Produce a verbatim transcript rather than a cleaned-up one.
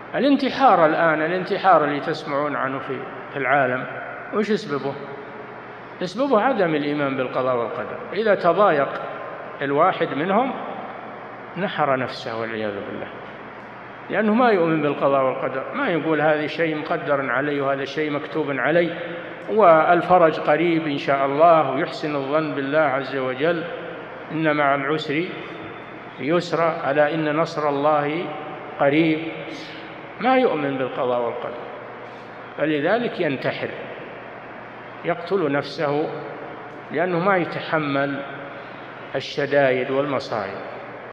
الانتحار الآن، الانتحار اللي تسمعون عنه في العالم، وش يسببه؟ يسببه عدم الإيمان بالقضاء والقدر. إذا تضايق الواحد منهم نحر نفسه والعياذ بالله، لأنه ما يؤمن بالقضاء والقدر، ما يقول هذا شيء مقدر علي وهذا شيء مكتوب علي والفرج قريب إن شاء الله، ويحسن الظن بالله عز وجل، إن مع العسر يسرا، ألا إن نصر الله قريب. ما يؤمن بالقضاء والقدر، فلذلك ينتحر، يقتل نفسه، لأنه ما يتحمل الشدائد والمصائب.